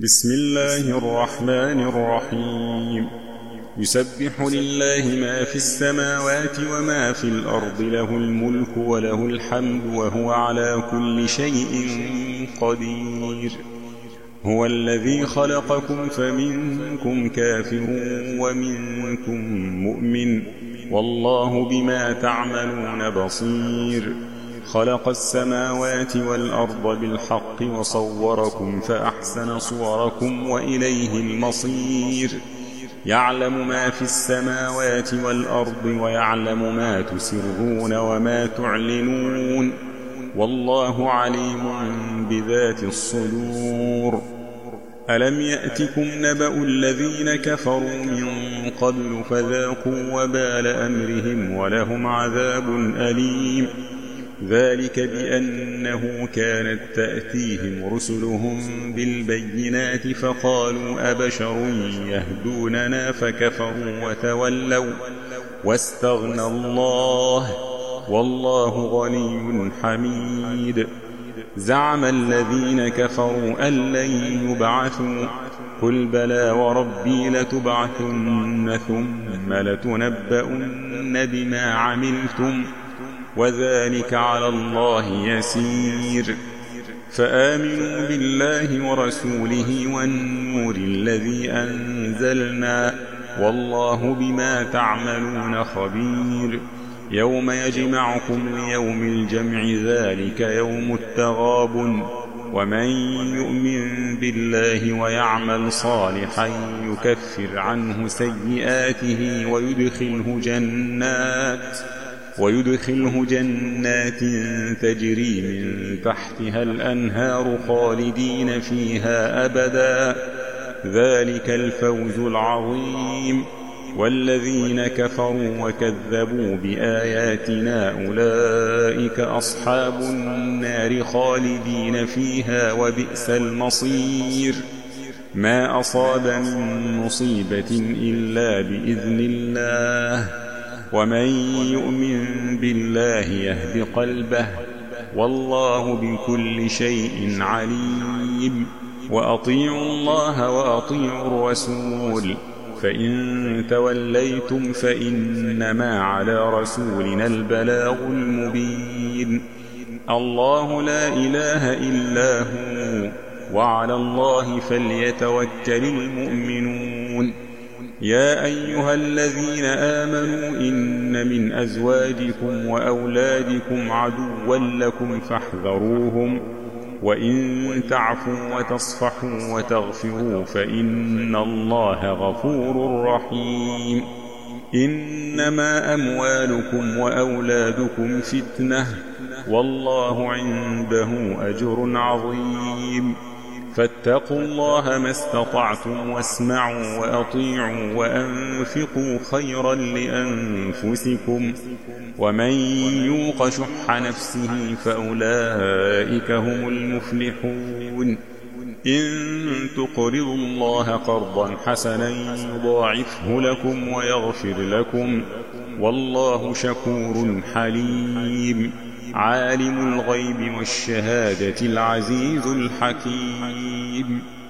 بسم الله الرحمن الرحيم. يسبح لله ما في السماوات وما في الأرض، له الملك وله الحمد وهو على كل شيء قدير. هو الذي خلقكم فمنكم كافر ومنكم مؤمن، والله بما تعملون بصير. خلق السماوات والأرض بالحق وصوركم فأحسن صوركم وإليه المصير. يعلم ما في السماوات والأرض ويعلم ما تسرون وما تعلنون، والله عليم بذات الصدور. ألم يأتكم نبأ الذين كفروا من قبل فذاقوا وبال أمرهم ولهم عذاب أليم. ذلك بأنه كانت تأتيهم رسلهم بالبينات فقالوا أبشر يهدوننا فكفروا وتولوا واستغنى الله، والله غني حميد. زعم الذين كفروا أن لن يبعثوا، قل بلى وربي لتبعثن ثم لتنبؤن بما عملتم، وذلك على الله يسير. فآمنوا بالله ورسوله والنور الذي أنزلنا، والله بما تعملون خبير. يوم يجمعكم ليوم الجمع، ذلك يوم التغابن. ومن يؤمن بالله ويعمل صالحا يكفر عنه سيئاته ويدخله جنات تجري من تحتها الأنهار خالدين فيها أبدا، ذلك الفوز العظيم. والذين كفروا وكذبوا بآياتنا أولئك أصحاب النار خالدين فيها وبئس المصير. ما أصاب من مصيبة إلا بإذن الله، ومن يؤمن بالله يهد قلبه، والله بكل شيء عليم. وأطيعوا الله وأطيعوا الرسول، فإن توليتم فإنما على رسولنا البلاغ المبين. الله لا إله إلا هو، وعلى الله فليتوكل المؤمنون. يا أيها الذين آمنوا إن من أزواجكم وأولادكم عدوا لكم فاحذروهم، وإن تعفوا وتصفحوا وتغفروا فإن الله غفور رحيم. إنما أموالكم وأولادكم فتنة، والله عنده أجر عظيم. فاتقوا الله ما استطعتم واسمعوا وأطيعوا وأنفقوا خيرا لأنفسكم، ومن يوق شح نفسه فأولئك هم المفلحون. إن تقرضوا الله قرضا حسنا يضاعفه لكم ويغفر لكم، والله شكور حليم. عالم الغيب والشهادة العزيز الحكيم.